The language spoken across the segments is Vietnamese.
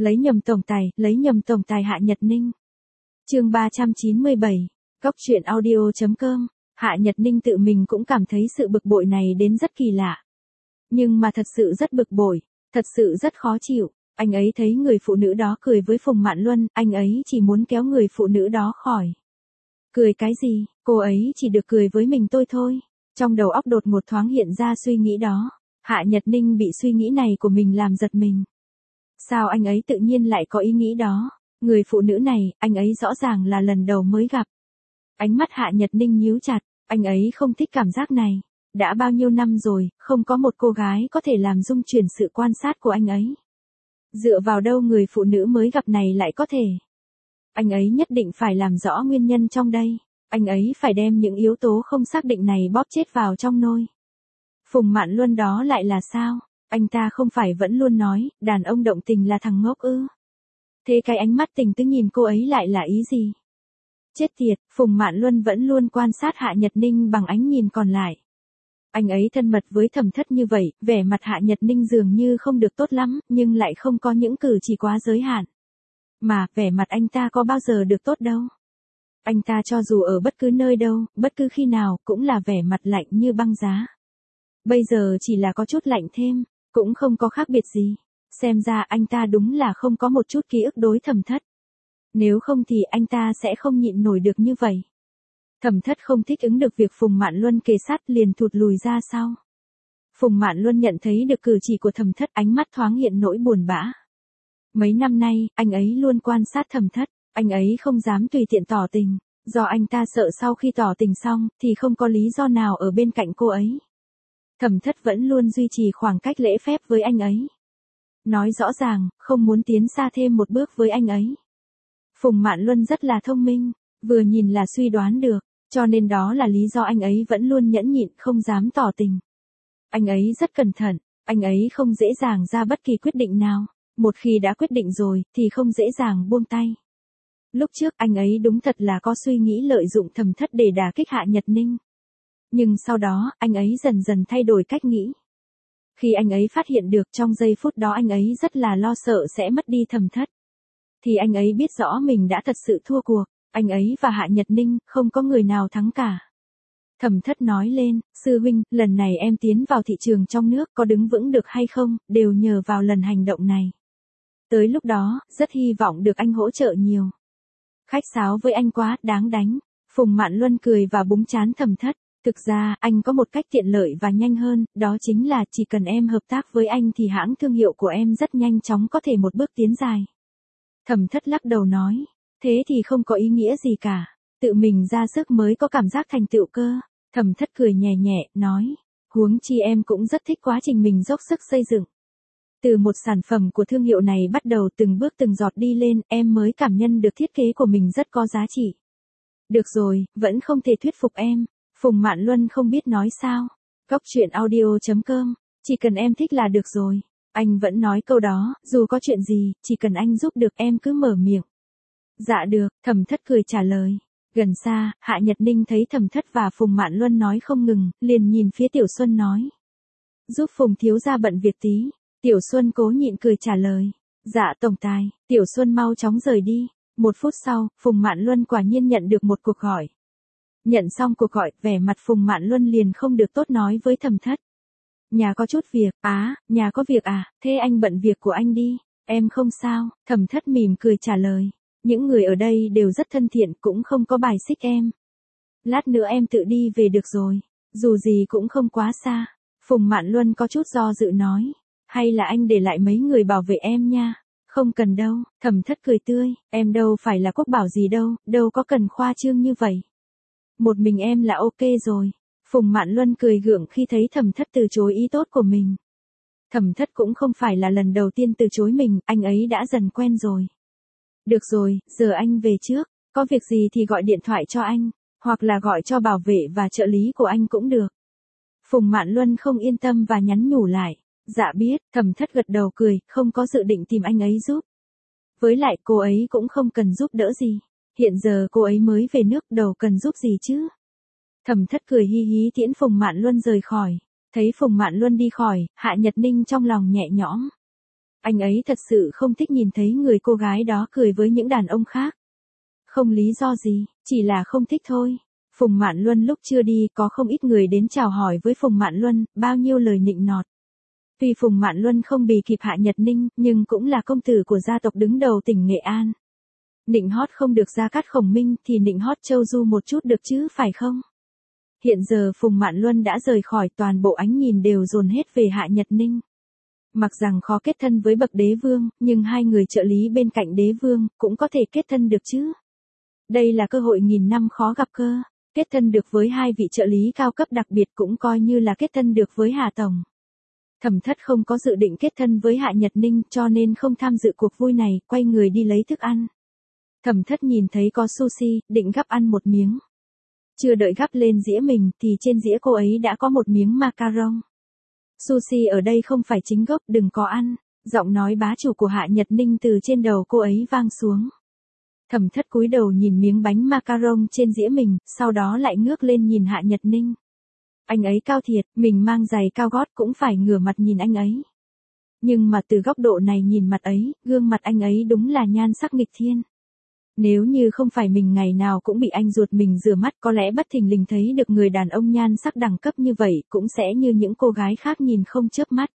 lấy nhầm tổng tài Hạ Nhật Ninh. Chương 397, Cóc truyện audio.com. Hạ Nhật Ninh tự mình cũng cảm thấy sự bực bội này đến rất kỳ lạ. Nhưng mà thật sự rất bực bội, thật sự rất khó chịu. Anh ấy thấy người phụ nữ đó cười với Phùng Mạn Luân, anh ấy chỉ muốn kéo người phụ nữ đó khỏi. Cười cái gì, cô ấy chỉ được cười với mình tôi thôi. Trong đầu óc đột ngột thoáng hiện ra suy nghĩ đó. Hạ Nhật Ninh bị suy nghĩ này của mình làm giật mình. Sao anh ấy tự nhiên lại có ý nghĩ đó? Người phụ nữ này, anh ấy rõ ràng là lần đầu mới gặp. Ánh mắt Hạ Nhật Ninh nhíu chặt, anh ấy không thích cảm giác này. Đã bao nhiêu năm rồi, không có một cô gái có thể làm rung chuyển sự quan sát của anh ấy. Dựa vào đâu người phụ nữ mới gặp này lại có thể? Anh ấy nhất định phải làm rõ nguyên nhân trong đây. Anh ấy phải đem những yếu tố không xác định này bóp chết vào trong nôi. Phùng Mạn Luân đó lại là sao? Anh ta không phải vẫn luôn nói, đàn ông động tình là thằng ngốc ư? Thế cái ánh mắt tình tứ nhìn cô ấy lại là ý gì? Chết tiệt, Phùng Mạn Luân vẫn luôn quan sát Hạ Nhật Ninh bằng ánh nhìn còn lại. Anh ấy thân mật với Thẩm Thất như vậy, vẻ mặt Hạ Nhật Ninh dường như không được tốt lắm, nhưng lại không có những cử chỉ quá giới hạn. Mà, vẻ mặt anh ta có bao giờ được tốt đâu. Anh ta cho dù ở bất cứ nơi đâu, bất cứ khi nào, cũng là vẻ mặt lạnh như băng giá. Bây giờ chỉ là có chút lạnh thêm, cũng không có khác biệt gì. Xem ra anh ta đúng là không có một chút ký ức đối Thẩm Thất. Nếu không thì anh ta sẽ không nhịn nổi được như vậy. Thẩm Thất không thích ứng được việc Phùng Mạn Luân kề sát liền thụt lùi ra sau. Phùng Mạn Luân nhận thấy được cử chỉ của Thẩm Thất, ánh mắt thoáng hiện nỗi buồn bã. Mấy năm nay, anh ấy luôn quan sát Thẩm Thất, anh ấy không dám tùy tiện tỏ tình, do anh ta sợ sau khi tỏ tình xong, thì không có lý do nào ở bên cạnh cô ấy. Thẩm Thất vẫn luôn duy trì khoảng cách lễ phép với anh ấy. Nói rõ ràng, không muốn tiến xa thêm một bước với anh ấy. Phùng Mạn Luân rất là thông minh, vừa nhìn là suy đoán được, cho nên đó là lý do anh ấy vẫn luôn nhẫn nhịn không dám tỏ tình. Anh ấy rất cẩn thận, anh ấy không dễ dàng ra bất kỳ quyết định nào, một khi đã quyết định rồi thì không dễ dàng buông tay. Lúc trước anh ấy đúng thật là có suy nghĩ lợi dụng Thẩm Thất để đả kích Hạ Nhật Ninh. Nhưng sau đó, anh ấy dần dần thay đổi cách nghĩ. Khi anh ấy phát hiện được trong giây phút đó anh ấy rất là lo sợ sẽ mất đi Thẩm Thất. Thì anh ấy biết rõ mình đã thật sự thua cuộc, anh ấy và Hạ Nhật Ninh không có người nào thắng cả. Thẩm Thất nói lên, sư huynh, lần này em tiến vào thị trường trong nước có đứng vững được hay không, đều nhờ vào lần hành động này. Tới lúc đó, rất hy vọng được anh hỗ trợ nhiều. Khách sáo với anh quá, đáng đánh. Phùng Mạn Luân cười và búng trán Thẩm Thất. Thực ra, anh có một cách tiện lợi và nhanh hơn, đó chính là chỉ cần em hợp tác với anh thì hãng thương hiệu của em rất nhanh chóng có thể một bước tiến dài. Thẩm Thất lắc đầu nói, thế thì không có ý nghĩa gì cả, tự mình ra sức mới có cảm giác thành tựu cơ. Thẩm Thất cười nhẹ nhẹ, nói, huống chi em cũng rất thích quá trình mình dốc sức xây dựng. Từ một sản phẩm của thương hiệu này bắt đầu từng bước từng giọt đi lên, em mới cảm nhận được thiết kế của mình rất có giá trị. Được rồi, vẫn không thể thuyết phục em. Phùng Mạn Luân không biết nói sao. Cóc truyện audio.com, chỉ cần em thích là được rồi. Anh vẫn nói câu đó, dù có chuyện gì, chỉ cần anh giúp được em cứ mở miệng. Dạ được, Thẩm Thất cười trả lời. Gần xa, Hạ Nhật Ninh thấy Thẩm Thất và Phùng Mạn Luân nói không ngừng, liền nhìn phía Tiểu Xuân nói. Giúp Phùng thiếu gia bận việc tí. Tiểu Xuân cố nhịn cười trả lời. Dạ tổng tài, Tiểu Xuân mau chóng rời đi. Một phút sau, Phùng Mạn Luân quả nhiên nhận được một cuộc gọi. Nhận xong cuộc gọi, vẻ mặt Phùng Mạn Luân liền không được tốt nói với Thẩm Thất. Nhà có chút việc, nhà có việc à, thế anh bận việc của anh đi, em không sao. Thẩm Thất mỉm cười trả lời. Những người ở đây đều rất thân thiện, cũng không có bài xích em. Lát nữa em tự đi về được rồi, dù gì cũng không quá xa. Phùng Mạn Luân có chút do dự nói. Hay là anh để lại mấy người bảo vệ em nha. Không cần đâu, Thẩm Thất cười tươi, em đâu phải là quốc bảo gì đâu, đâu có cần khoa trương như vậy. Một mình em là ok rồi. Phùng Mạn Luân cười gượng khi thấy Thẩm Thất từ chối ý tốt của mình. Thẩm Thất cũng không phải là lần đầu tiên từ chối mình, anh ấy đã dần quen rồi. Được rồi, giờ anh về trước, có việc gì thì gọi điện thoại cho anh, hoặc là gọi cho bảo vệ và trợ lý của anh cũng được. Phùng Mạn Luân không yên tâm và nhắn nhủ lại. Dạ biết, Thẩm Thất gật đầu cười, không có dự định tìm anh ấy giúp. Với lại cô ấy cũng không cần giúp đỡ gì. Hiện giờ cô ấy mới về nước, đâu cần giúp gì chứ. Thẩm Thất cười hi hí tiễn Phùng Mạn Luân rời khỏi. Thấy Phùng Mạn Luân đi khỏi, Hạ Nhật Ninh trong lòng nhẹ nhõm. Anh ấy thật sự không thích nhìn thấy người cô gái đó cười với những đàn ông khác. Không lý do gì, chỉ là không thích thôi. Phùng Mạn Luân lúc chưa đi có không ít người đến chào hỏi với Phùng Mạn Luân, bao nhiêu lời nịnh nọt. Tuy Phùng Mạn Luân không bì kịp Hạ Nhật Ninh, nhưng cũng là công tử của gia tộc đứng đầu tỉnh Nghệ An. Nịnh hót không được Gia Cát Khổng Minh thì nịnh hót Châu Du một chút được chứ phải không? Hiện giờ Phùng Mạn Luân đã rời khỏi, toàn bộ ánh nhìn đều dồn hết về Hạ Nhật Ninh. Mặc rằng khó kết thân với bậc đế vương, nhưng hai người trợ lý bên cạnh đế vương cũng có thể kết thân được chứ. Đây là cơ hội nghìn năm khó gặp cơ. Kết thân được với hai vị trợ lý cao cấp đặc biệt cũng coi như là kết thân được với Hạ Tổng. Thẩm Thất không có dự định kết thân với Hạ Nhật Ninh cho nên không tham dự cuộc vui này, quay người đi lấy thức ăn. Thẩm Thất nhìn thấy có sushi, định gắp ăn một miếng. Chưa đợi gắp lên dĩa mình thì trên dĩa cô ấy đã có một miếng macaron. Sushi ở đây không phải chính gốc, đừng có ăn. Giọng nói bá chủ của Hạ Nhật Ninh từ trên đầu cô ấy vang xuống. Thẩm Thất cúi đầu nhìn miếng bánh macaron trên dĩa mình, sau đó lại ngước lên nhìn Hạ Nhật Ninh. Anh ấy cao thiệt, mình mang giày cao gót cũng phải ngửa mặt nhìn anh ấy. Nhưng mà từ góc độ này nhìn mặt ấy, gương mặt anh ấy đúng là nhan sắc nghịch thiên. Nếu như không phải mình ngày nào cũng bị anh ruột mình rửa mắt, có lẽ bất thình lình thấy được người đàn ông nhan sắc đẳng cấp như vậy cũng sẽ như những cô gái khác nhìn không chớp mắt.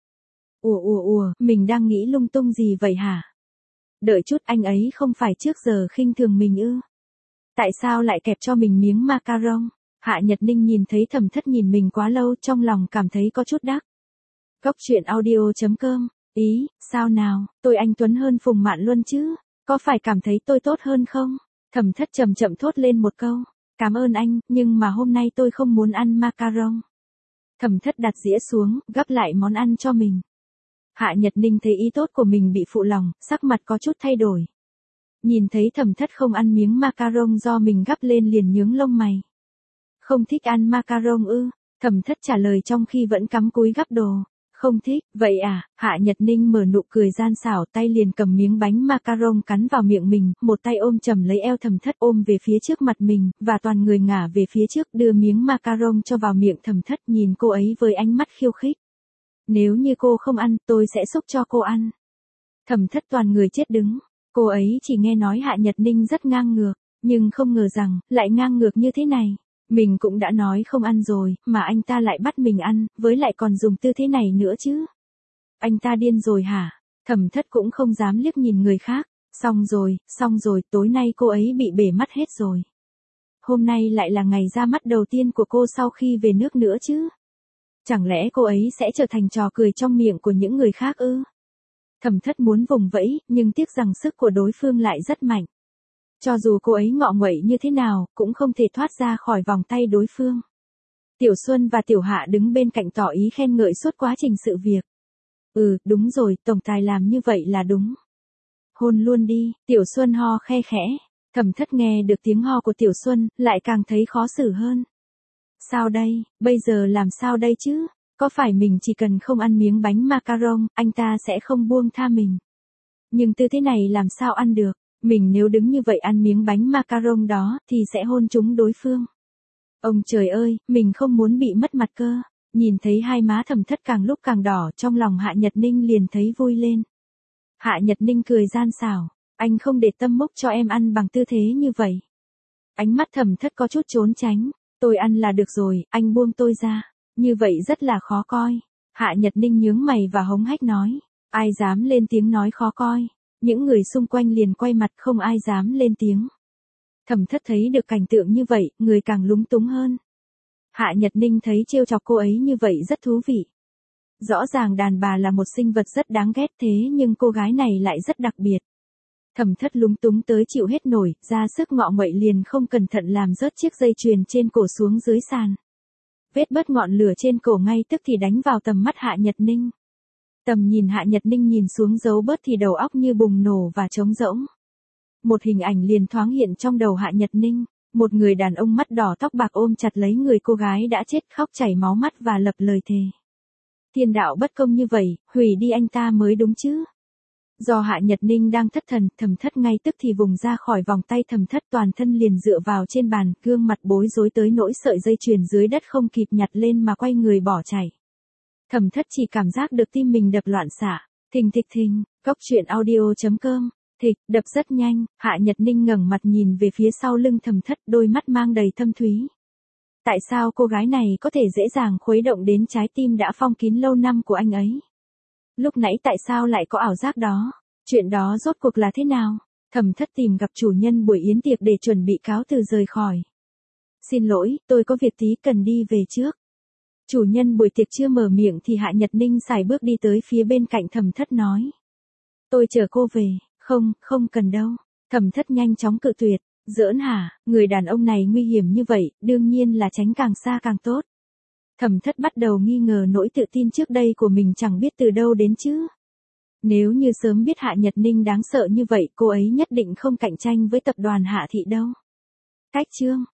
Ủa, mình đang nghĩ lung tung gì vậy hả? Đợi chút, anh ấy không phải trước giờ khinh thường mình ư? Tại sao lại kẹp cho mình miếng macaron? Hạ Nhật Ninh nhìn thấy Thẩm Thất nhìn mình quá lâu, trong lòng cảm thấy có chút đắc. Góc truyện audio.com. Ý, sao nào, tôi anh Tuấn hơn Phùng Mạn Luân chứ? Có phải cảm thấy tôi tốt hơn không? Thẩm Thất chậm chậm thốt lên một câu. Cảm ơn anh, nhưng mà hôm nay tôi không muốn ăn macaron. Thẩm Thất đặt dĩa xuống, gắp lại món ăn cho mình. Hạ Nhật Ninh thấy ý tốt của mình bị phụ lòng, sắc mặt có chút thay đổi. Nhìn thấy Thẩm Thất không ăn miếng macaron do mình gắp lên liền nhướng lông mày. Không thích ăn macaron ư? Thẩm Thất trả lời trong khi vẫn cắm cúi gắp đồ. Không thích, vậy à? Hạ Nhật Ninh mở nụ cười gian xảo, tay liền cầm miếng bánh macaron cắn vào miệng mình, một tay ôm chầm lấy eo Thẩm Thất, ôm về phía trước mặt mình, và toàn người ngả về phía trước, đưa miếng macaron cho vào miệng Thẩm Thất, nhìn cô ấy với ánh mắt khiêu khích. Nếu như cô không ăn, tôi sẽ xúc cho cô ăn. Thẩm Thất toàn người chết đứng. Cô ấy chỉ nghe nói Hạ Nhật Ninh rất ngang ngược, nhưng không ngờ rằng, lại ngang ngược như thế này. Mình cũng đã nói không ăn rồi, mà anh ta lại bắt mình ăn, với lại còn dùng tư thế này nữa chứ. Anh ta điên rồi hả? Thẩm Thất cũng không dám liếc nhìn người khác. Xong rồi, tối nay cô ấy bị bể mắt hết rồi. Hôm nay lại là ngày ra mắt đầu tiên của cô sau khi về nước nữa chứ. Chẳng lẽ cô ấy sẽ trở thành trò cười trong miệng của những người khác ư? Thẩm Thất muốn vùng vẫy, nhưng tiếc rằng sức của đối phương lại rất mạnh. Cho dù cô ấy ngọ nguậy như thế nào, cũng không thể thoát ra khỏi vòng tay đối phương. Tiểu Xuân và Tiểu Hạ đứng bên cạnh tỏ ý khen ngợi suốt quá trình sự việc. Đúng rồi, tổng tài làm như vậy là đúng. Hôn luôn đi, Tiểu Xuân ho khe khẽ. Thẩm Thất nghe được tiếng ho của Tiểu Xuân, lại càng thấy khó xử hơn. Sao đây, bây giờ làm sao đây chứ? Có phải mình chỉ cần không ăn miếng bánh macaron, anh ta sẽ không buông tha mình? Nhưng tư thế này làm sao ăn được? Mình nếu đứng như vậy ăn miếng bánh macaron đó, thì sẽ hôn trúng đối phương. Ông trời ơi, mình không muốn bị mất mặt cơ. Nhìn thấy hai má Thẩm Thất càng lúc càng đỏ, trong lòng Hạ Nhật Ninh liền thấy vui lên. Hạ Nhật Ninh cười gian xảo, anh không để tâm mốc cho em ăn bằng tư thế như vậy. Ánh mắt Thẩm Thất có chút trốn tránh, tôi ăn là được rồi, anh buông tôi ra. Như vậy rất là khó coi. Hạ Nhật Ninh nhướng mày và hống hách nói, ai dám lên tiếng nói khó coi. Những người xung quanh liền quay mặt, không ai dám lên tiếng. Thẩm Thất thấy được cảnh tượng như vậy, người càng lúng túng hơn. Hạ Nhật Ninh thấy trêu chọc cô ấy như vậy rất thú vị. Rõ ràng đàn bà là một sinh vật rất đáng ghét thế nhưng cô gái này lại rất đặc biệt. Thẩm Thất lúng túng tới chịu hết nổi, ra sức ngọ nguậy liền không cẩn thận làm rớt chiếc dây chuyền trên cổ xuống dưới sàn. Vết bớt ngọn lửa trên cổ ngay tức thì đánh vào tầm mắt Hạ Nhật Ninh. Tầm nhìn Hạ Nhật Ninh nhìn xuống dấu bớt thì đầu óc như bùng nổ và trống rỗng. Một hình ảnh liền thoáng hiện trong đầu Hạ Nhật Ninh, một người đàn ông mắt đỏ tóc bạc ôm chặt lấy người cô gái đã chết khóc chảy máu mắt và lập lời thề. Thiên đạo bất công như vậy, hủy đi anh ta mới đúng chứ. Do Hạ Nhật Ninh đang thất thần, Thẩm Thất ngay tức thì vùng ra khỏi vòng tay Thẩm Thất, toàn thân liền dựa vào trên bàn, gương mặt bối rối tới nỗi sợi dây chuyền dưới đất không kịp nhặt lên mà quay người bỏ chạy. Thẩm Thất chỉ cảm giác được tim mình đập loạn xạ. Thình thịch thình, cốc truyện audio.com, thịch, đập rất nhanh, Hạ Nhật Ninh ngẩng mặt nhìn về phía sau lưng Thẩm Thất, đôi mắt mang đầy thâm thúy. Tại sao cô gái này có thể dễ dàng khuấy động đến trái tim đã phong kín lâu năm của anh ấy? Lúc nãy tại sao lại có ảo giác đó? Chuyện đó rốt cuộc là thế nào? Thẩm Thất tìm gặp chủ nhân buổi yến tiệc để chuẩn bị cáo từ rời khỏi. Xin lỗi, tôi có việc tí cần đi về trước. Chủ nhân buổi tiệc chưa mở miệng thì Hạ Nhật Ninh sải bước đi tới phía bên cạnh Thẩm Thất nói. Tôi chờ cô về, không cần đâu. Thẩm Thất nhanh chóng cự tuyệt, giỡn hả, người đàn ông này nguy hiểm như vậy, đương nhiên là tránh càng xa càng tốt. Thẩm Thất bắt đầu nghi ngờ nỗi tự tin trước đây của mình chẳng biết từ đâu đến chứ. Nếu như sớm biết Hạ Nhật Ninh đáng sợ như vậy, cô ấy nhất định không cạnh tranh với tập đoàn Hạ Thị đâu. Cách chương